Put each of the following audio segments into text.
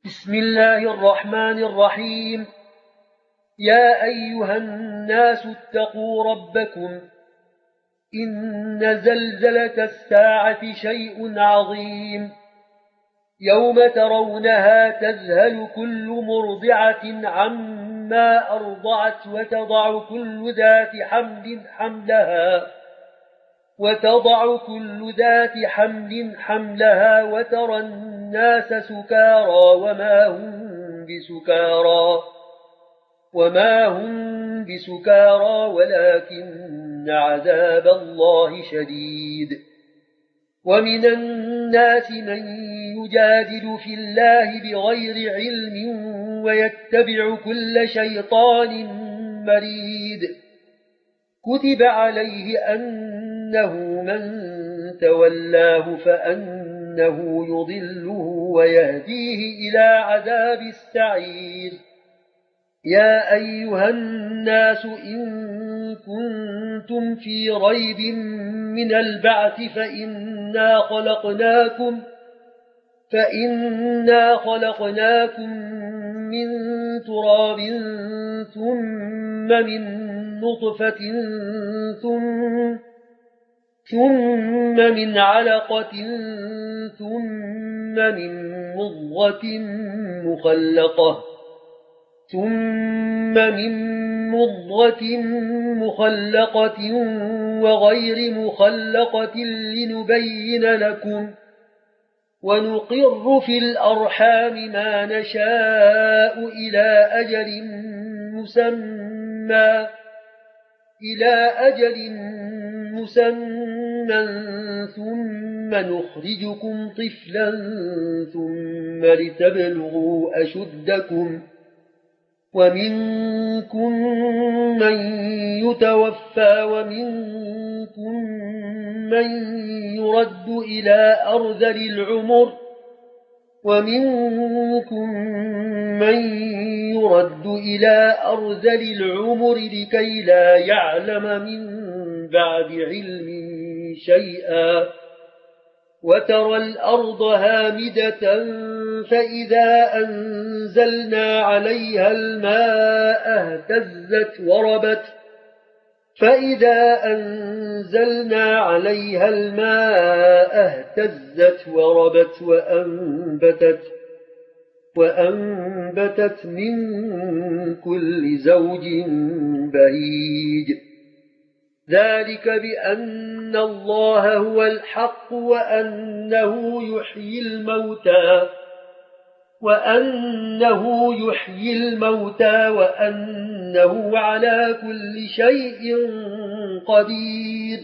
بسم الله الرحمن الرحيم. يا أيها الناس اتقوا ربكم إن زلزلة الساعة شيء عظيم يوم ترونها تذهل كل مرضعة عما أرضعت وتضع كل ذات حمل حملها وترى الناس سكارى وما هم بسكارى ولكن عذاب الله شديد. ومن الناس من يجادل في الله بغير علم ويتبع كل شيطان مريد. كتب عليه أنه من تولاه فأنه يضله ويهديه إلى عذاب السعير. يا أيها الناس إن كنتم في ريب من البعث فإنا خلقناكم من تراب ثم من نطفة ثم من علقة ثم من مضغة مخلقة وغير مخلقة لنبين لكم. ونقر في الأرحام ما نشاء إلى أجل مسمى ثم نخرجكم طفلا ثم لتبلغوا أشدكم. ومنكم من يتوفى ومنكم من يرد إلى أرذل العمر لكي لا يعلم من بعد علم شيئا. وترى الأرض هامدة فإذا أنزلنا عليها الماء اهتزت وربت وأنبتت من كل زوج بهيج. ذلك بأن الله هو الحق وأنه يحيي الموتى وأنه على كل شيء قدير.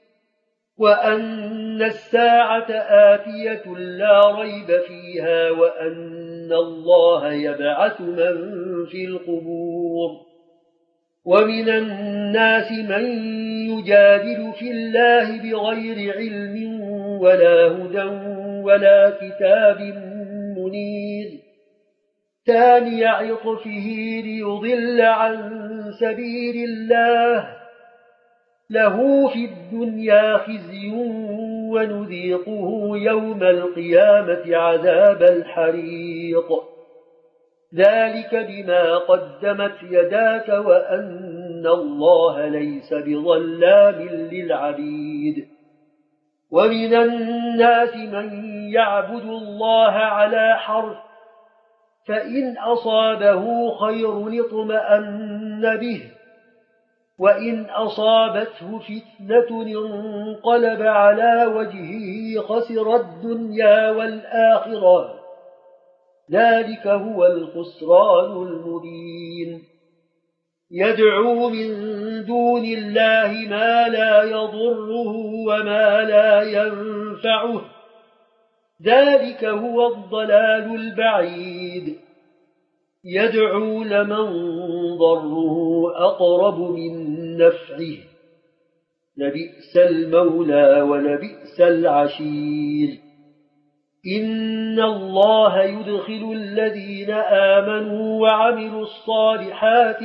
وأن الساعة آتية لا ريب فيها وأن الله يبعث من في القبور. ومن الناس من يجادل في الله بغير علم ولا هدى ولا كتاب منير. ثاني عطفه ليضل عن سبيل الله له في الدنيا خزي ونذيقه يوم القيامة عذاب الحريق. ذلك بما قدمت يداك وأن الله ليس بظلام للعبيد. ومن الناس من يعبد الله على حرف فإن أصابه خير اطمأن به وإن أصابته فتنة انقلب على وجهه خسر الدنيا والآخرة. ذلك هو الخسران المبين. يدعو من دون الله ما لا يضره وما لا ينفعه. ذلك هو الضلال البعيد. يدعو لمن ضره أقرب من نفعه. لبئس المولى ولبئس العشير. إن الله يدخل الذين آمنوا وعملوا الصالحات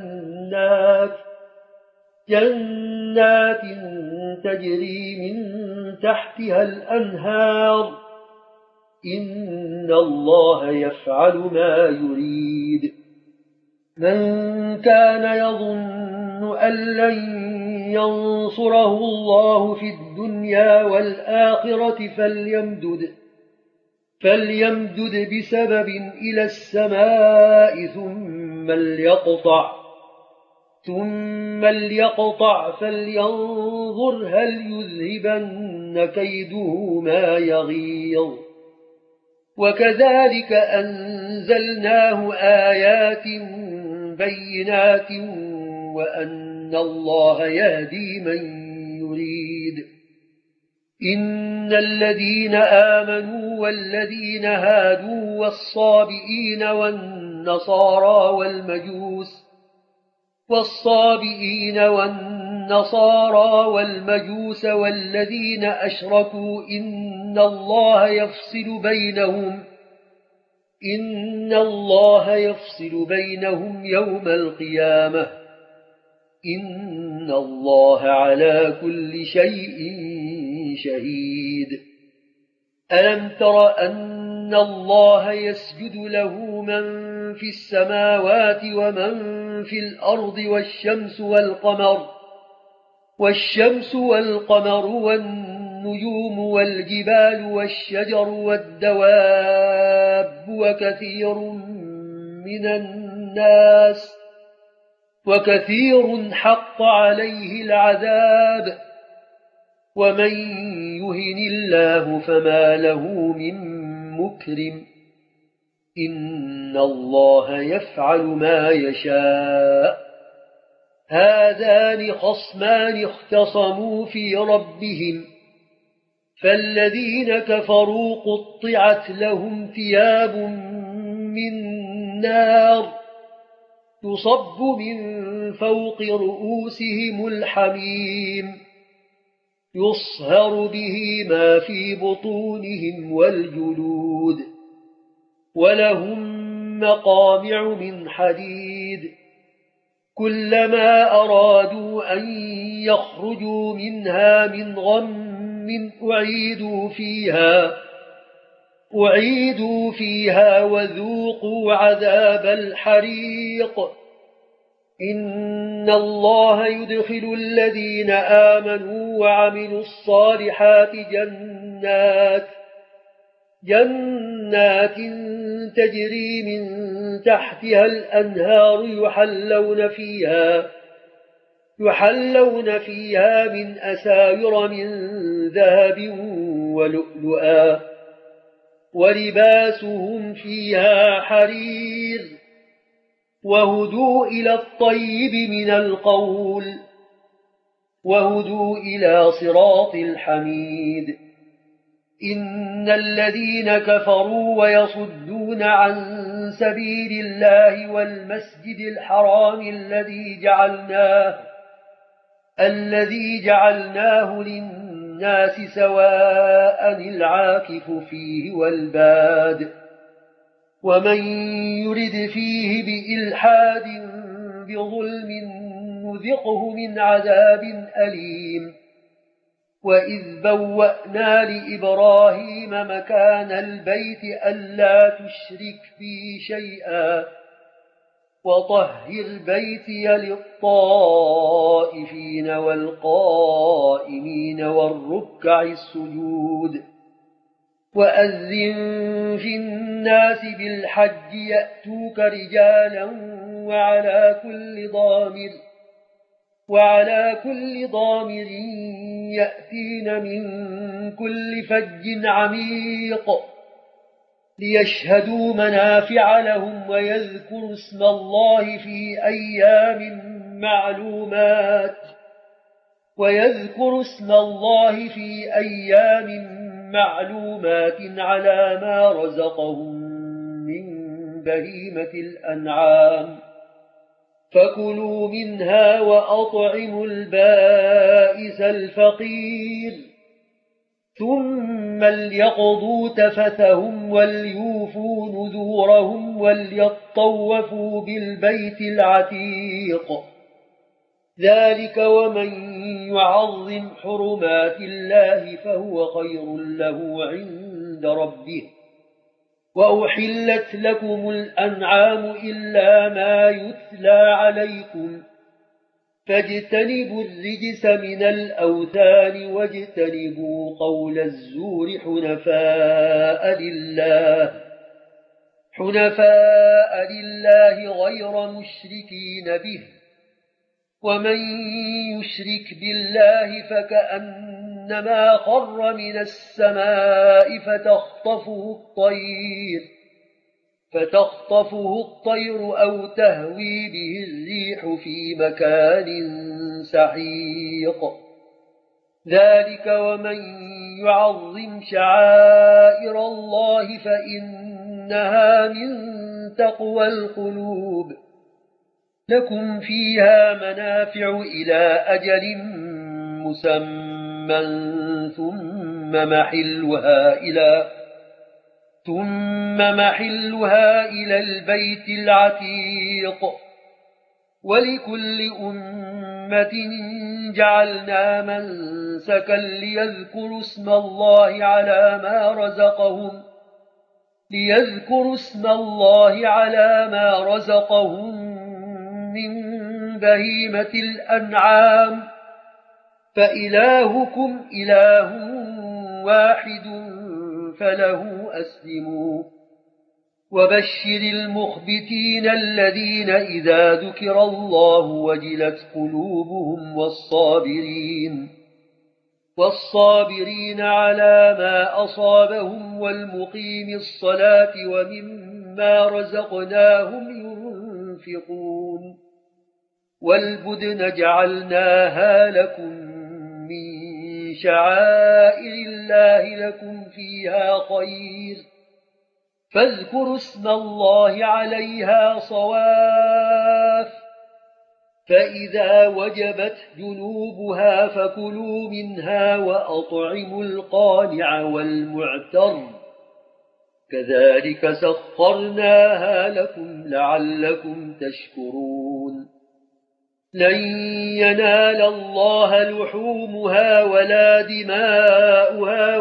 جنات تجري من تحتها الأنهار إن الله يفعل ما يريد. من كان يظن أن لن ينصره الله في الدنيا والآخرة فليمدد بسبب إلى السماء ثم ليقطع فلينظر هل يذهبن كيده ما يغيظ. وكذلك أنزلناه آيات بينات وأن الله يهدي من يريد. إن الذين آمنوا والذين هادوا والصابئين والنصارى والمجوس والذين أشركوا إن الله يفصل بينهم يوم القيامة. إن الله على كل شيء شهيد. ألم تر أن الله يسجد له من في السماوات ومن في الأرض والشمس والقمر والنجوم والجبال والشجر والدواب وكثير حق عليه العذاب. ومن يهن الله فما له من مكرم. إن الله يفعل ما يشاء. هذان خصمان اختصموا في ربهم فالذين كفروا قطعت لهم ثياب من نار تصب من فوق رؤوسهم الحميم يصهر به ما في بطونهم والجلود ولهم مقامع من حديد كلما أرادوا أن يخرجوا منها من غم أعيدوا فيها وذوقوا عذاب الحريق. إن الله يدخل الذين آمنوا وعملوا الصالحات جنات تجري من تحتها الأنهار يحلون فيها من أساور من ذهب ولؤلؤا ولباسهم فيها حرير وهدوا إلى الطيب من القول وهدوا إلى صراط الحميد. إن الذين كفروا ويصدون عن سبيل الله والمسجد الحرام الذي جعلناه للناس سواء العاكف فيه والباد ومن يرد فيه بإلحاد بظلم نذقه من عذاب أليم. وإذ بوأنا لإبراهيم مكان البيت ألا تشرك بي شيئا وطهر بيتي للطائفين والقائمين والركع السجود. وأذن في الناس بالحج يأتوك رجالا وعلى كل ضامر يأتين من كل فج عميق ليشهدوا منافع لهم ويذكروا اسم الله في أيام معلومات على ما رزقهم من بهيمة الأنعام فكلوا منها وأطعموا البائس الفقير ثم ليقضوا تفثهم وليوفوا نذورهم وليطوفوا بالبيت العتيق. ذلك ومن يعظم حرمات الله فهو خير له عند ربه وأحلت لكم الأنعام إلا ما يتلى عليكم فاجتنبوا الرجس من الأوثان واجتنبوا قول الزور حنفاء لله غير مشركين به ومن يشرك بالله فكأنما خر من السماء فتخطفه الطير أو تهوي به الريح في مكان سحيق ذلك ومن يعظم شعائر الله فإنها من تقوى القلوب لكم فيها منافع إلى أجل مسمى ثم محلها إلى البيت العتيق ولكل أمة جعلنا منسكا ليذكروا اسم الله على ما رزقهم من بهيمة الأنعام فإلهكم إله واحد فله أسلموا وبشر المخبتين الذين إذا ذكر الله وجلت قلوبهم والصابرين على ما أصابهم والمقيم الصلاة ومما رزقناهم ينفقون والبدن جعلناها لكم من شعائر الله لكم فيها خير فاذكروا اسم الله عليها صواف فإذا وجبت جنوبها فكلوا منها وأطعموا القانع والمعتر كذلك سخرناها لكم لعلكم تشكرون لن ينال الله لحومها ولا دماؤها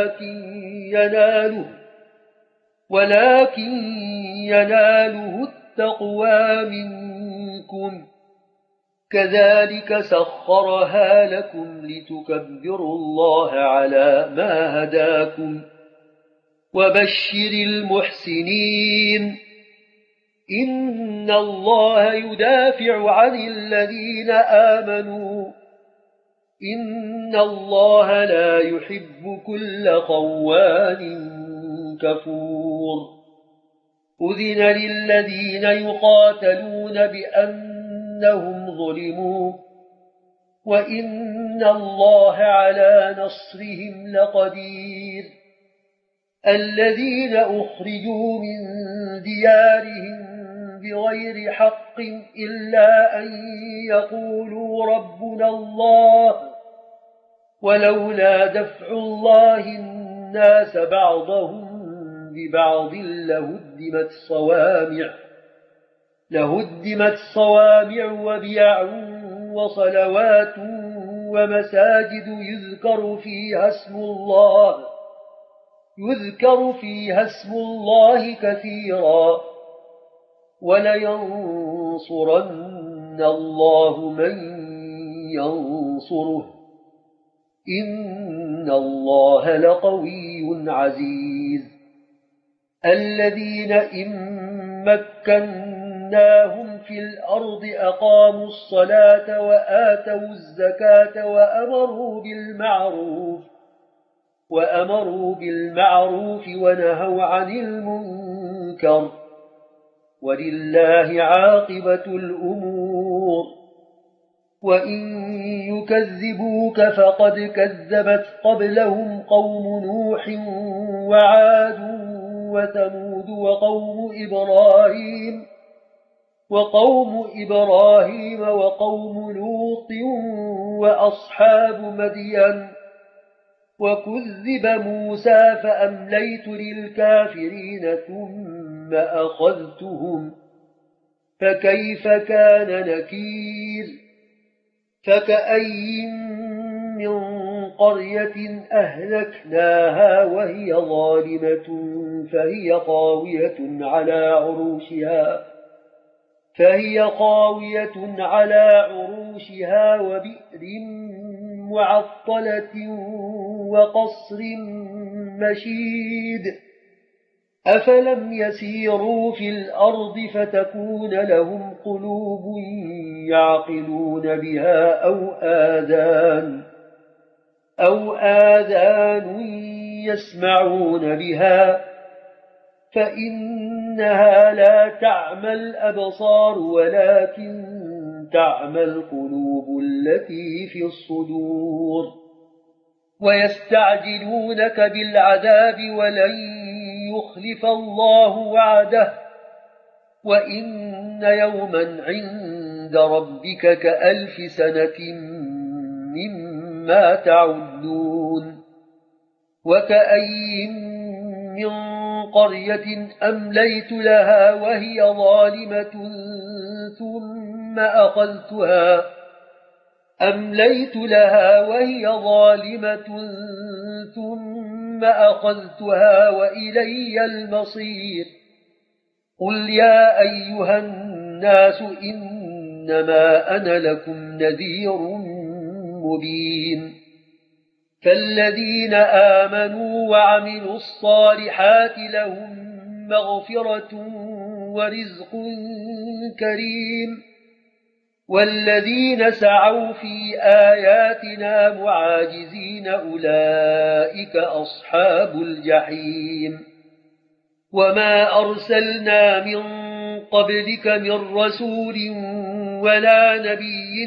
ولكن يناله التقوى منكم كذلك سخرها لكم لتكبروا الله على ما هداكم وبشر المحسنين إن الله يدافع عن الذين آمنوا إن الله لا يحب كل خوان كفور أذن للذين يقاتلون بأنهم ظلموا وإن الله على نصرهم لقدير الذين أخرجوا من ديارهم بغير حق إلا أن يقولوا ربنا الله ولولا دفع الله الناس بعضهم ببعض لهدمت صوامع وبيع وصلوات ومساجد يذكر فيها اسم الله كثيرا ولينصرن الله من ينصره إن الله لقوي عزيز الذين إن مكناهم في الأرض أقاموا الصلاة وآتوا الزكاة وأمروا بالمعروف ونهوا عن المنكر ولله عاقبة الأمور وإن يكذبوك فقد كذبت قبلهم قوم نوح وعاد وثمود وقوم إبراهيم وقوم لوط وأصحاب مدين وكذب موسى فأمليت للكافرين ثم أخذتهم فكيف كان نكير فكأي من قرية أهلكناها وهي ظالمة فهي خاوية على عروشها وبئر معطلة وقصر مشيد أفلم يسيروا في الأرض فتكون لهم قلوب يعقلون بها أو آذان يسمعون بها فإنها لا تعمى الأبصار ولكن تعمى القلوب التي في الصدور ويستعجلونك بالعذاب ولن يخلف الله وعده وإن يوما عند ربك كألف سنة مما تعدون وكأي من قرية أمليت لها وهي ظالمة ثم أخذتها وإلي المصير قل يا أيها الناس إنما أنا لكم نذير مبين فالذين آمنوا وعملوا الصالحات لهم مغفرة ورزق كريم والذين سعوا في آياتنا معاجزين أولئك أصحاب الجحيم وما أرسلنا من قبلك من رسول ولا نبي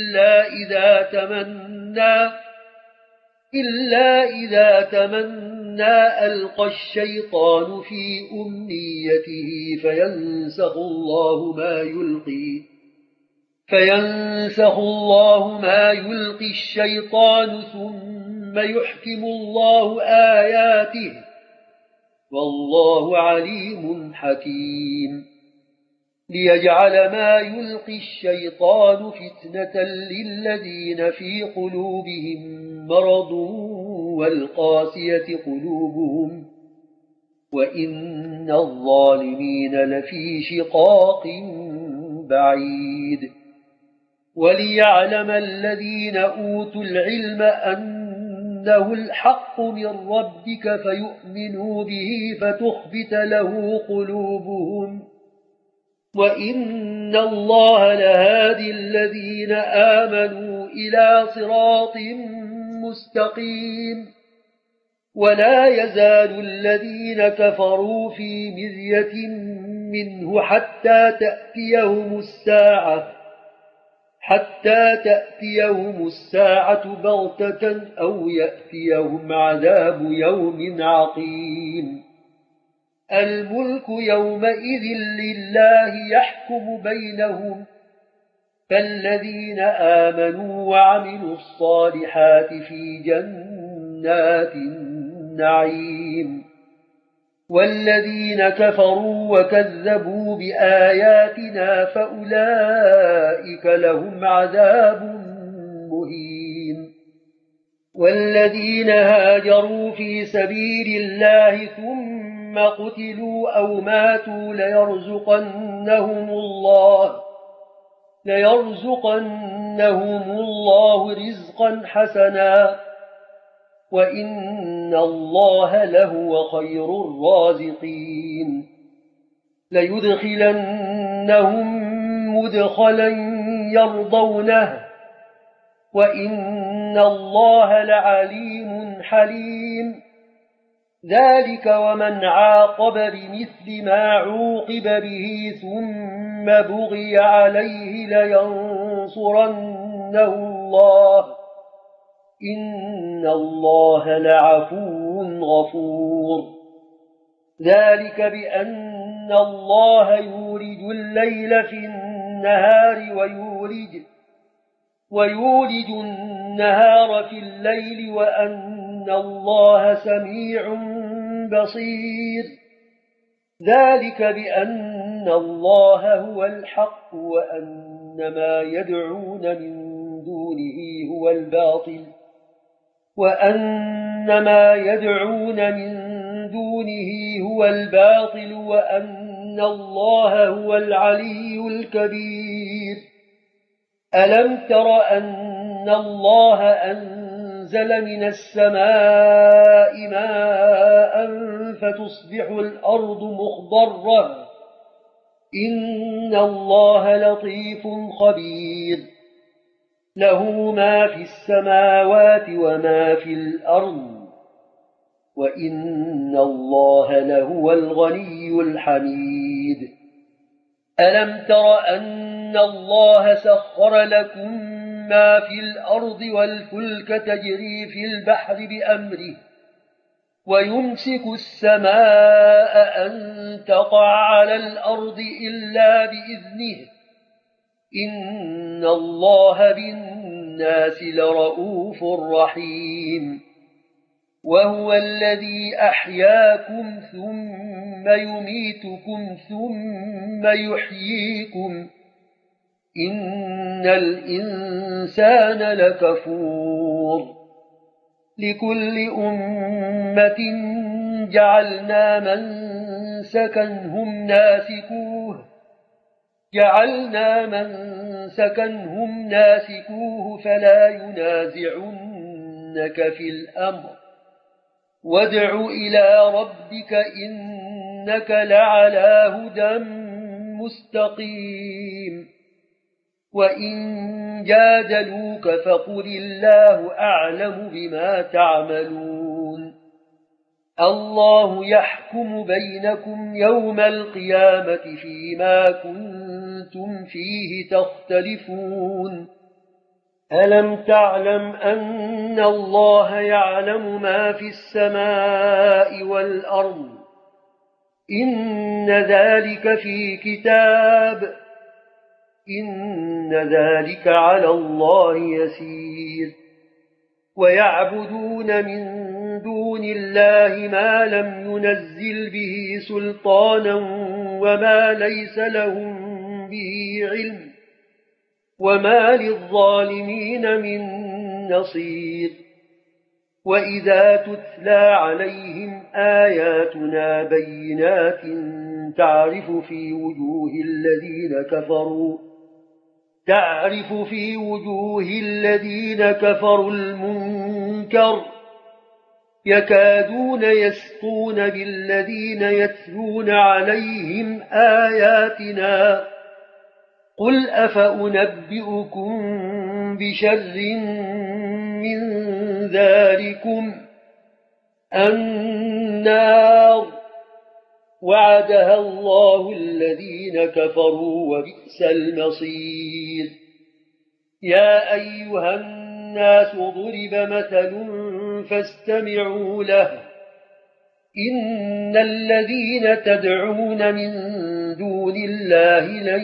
إلا إذا تمنى ألقى الشيطان في أمنيته فينسخ الله ما يلقي الشيطان ثم يحكم الله آياته والله عليم حكيم ليجعل ما يلقي الشيطان فتنة للذين في قلوبهم مرض والقاسية قلوبهم وإن الظالمين لفي شقاق بعيد وليعلم الذين أوتوا العلم أنه الحق من ربك فيؤمنوا به فتخبت له قلوبهم وإن الله لهادي الذين آمنوا إلى صراط مستقيم ولا يزال الذين كفروا في مرية منه حتى تأتيهم الساعة بغتة أو يأتيهم عذاب يوم عقيم الملك يومئذ لله يحكم بينهم فالذين آمنوا وعملوا الصالحات في جنات النعيم والذين كفروا وكذبوا بآياتنا فأولئك لهم عذاب مهين والذين هاجروا في سبيل الله ثم قتلوا أو ماتوا ليرزقنهم الله رزقا حسنا وإن الله لهو خير الرازقين ليدخلنهم مدخلا يرضونه وإن الله لعليم حليم ذلك ومن عاقب بمثل ما عوقب به ثم بغي عليه لينصرنه الله إن الله لعفو غفور ذلك بأن الله يولج الليل في النهار ويولج النهار في الليل وأن الله سميع بصير ذلك بأن الله هو الحق وأن ما يدعون من دونه هو الباطل وأن ما يدعون من دونه هو الباطل وأن الله هو العلي الكبير. ألم تر أن الله أنزل من السماء ماء فتصبح الأرض مخضرة؟ إن الله لطيف خبير. له ما في السماوات وما في الأرض وإن الله لهو الغني الحميد. ألم تر أن الله سخر لكم ما في الأرض والفلك تجري في البحر بأمره ويمسك السماء أن تقع على الأرض إلا بإذنه إن الله بالناس لرؤوف رحيم. وهو الذي أحياكم ثم يميتكم ثم يحييكم إن الإنسان لكفور. لكل أمة جعلنا منسكنهم ناسكوه فلا ينازعنك في الأمر وادع إلى ربك إنك لعلى هدى مستقيم. وإن جادلوك فقل الله أعلم بما تعملون. الله يحكم بينكم يوم القيامة فيما كنتم فيه تختلفون. ألم تعلم أن الله يعلم ما في السماء والأرض إن ذلك في كتاب إن ذلك على الله يسير. ويعبدون من دون الله ما لم ينزل به سلطانا وما ليس لهم به علم وما للظالمين من نصير. وإذا تتلى عليهم آياتنا بينات تعرف في وجوه الذين كفروا المنكر يكادون يسطون بالذين يتلون عليهم آياتنا. قل أفأنبئكم بشر من ذلكم النار وعدها الله الذين كفروا وبئس المصير. يا أيها الناس ضرب مثل فاستمعوا له. إن الذين تدعون من دون الله لن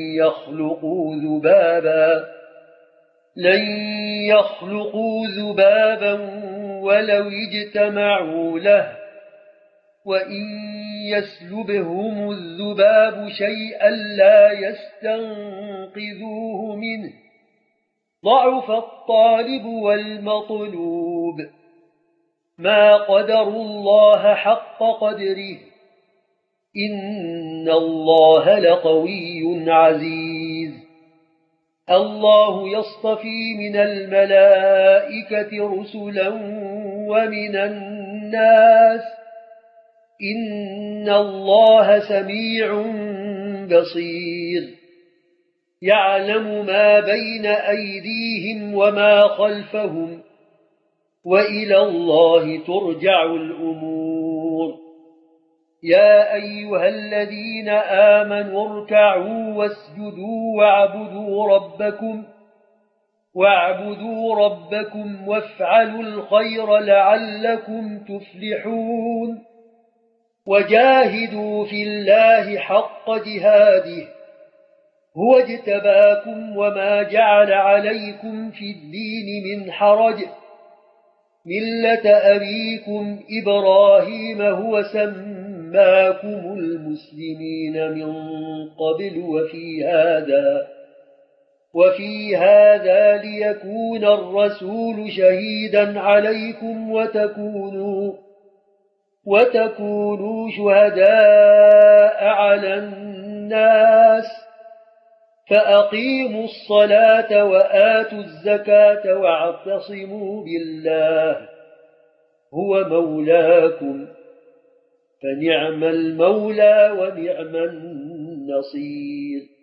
يخلقوا ذبابا ولو اجتمعوا له وإن يسلبهم الذباب شيئا لا يستنقذوه منه ضعف الطالب والمطلوب. ما قدروا الله حق قدره إن الله لقوي عزيز. الله يصطفي من الملائكة رسلا ومن الناس إن الله سميع بصير. يعلم ما بين أيديهم وما خلفهم وإلى الله ترجع الأمور. يا أيها الذين آمنوا اركعوا واسجدوا واعبدوا ربكم وافعلوا الخير لعلكم تفلحون. وجاهدوا في الله حق جهاده هو اجتباكم وما جعل عليكم في الدين من حرج ملة أبيكم إبراهيم هو سماكم المسلمين من قبل وفي هذا ليكون الرسول شهيدا عليكم وتكونوا شهداء على الناس فأقيموا الصلاة وآتوا الزكاة واعتصموا بالله هو مولاكم فنعم المولى ونعم النصير.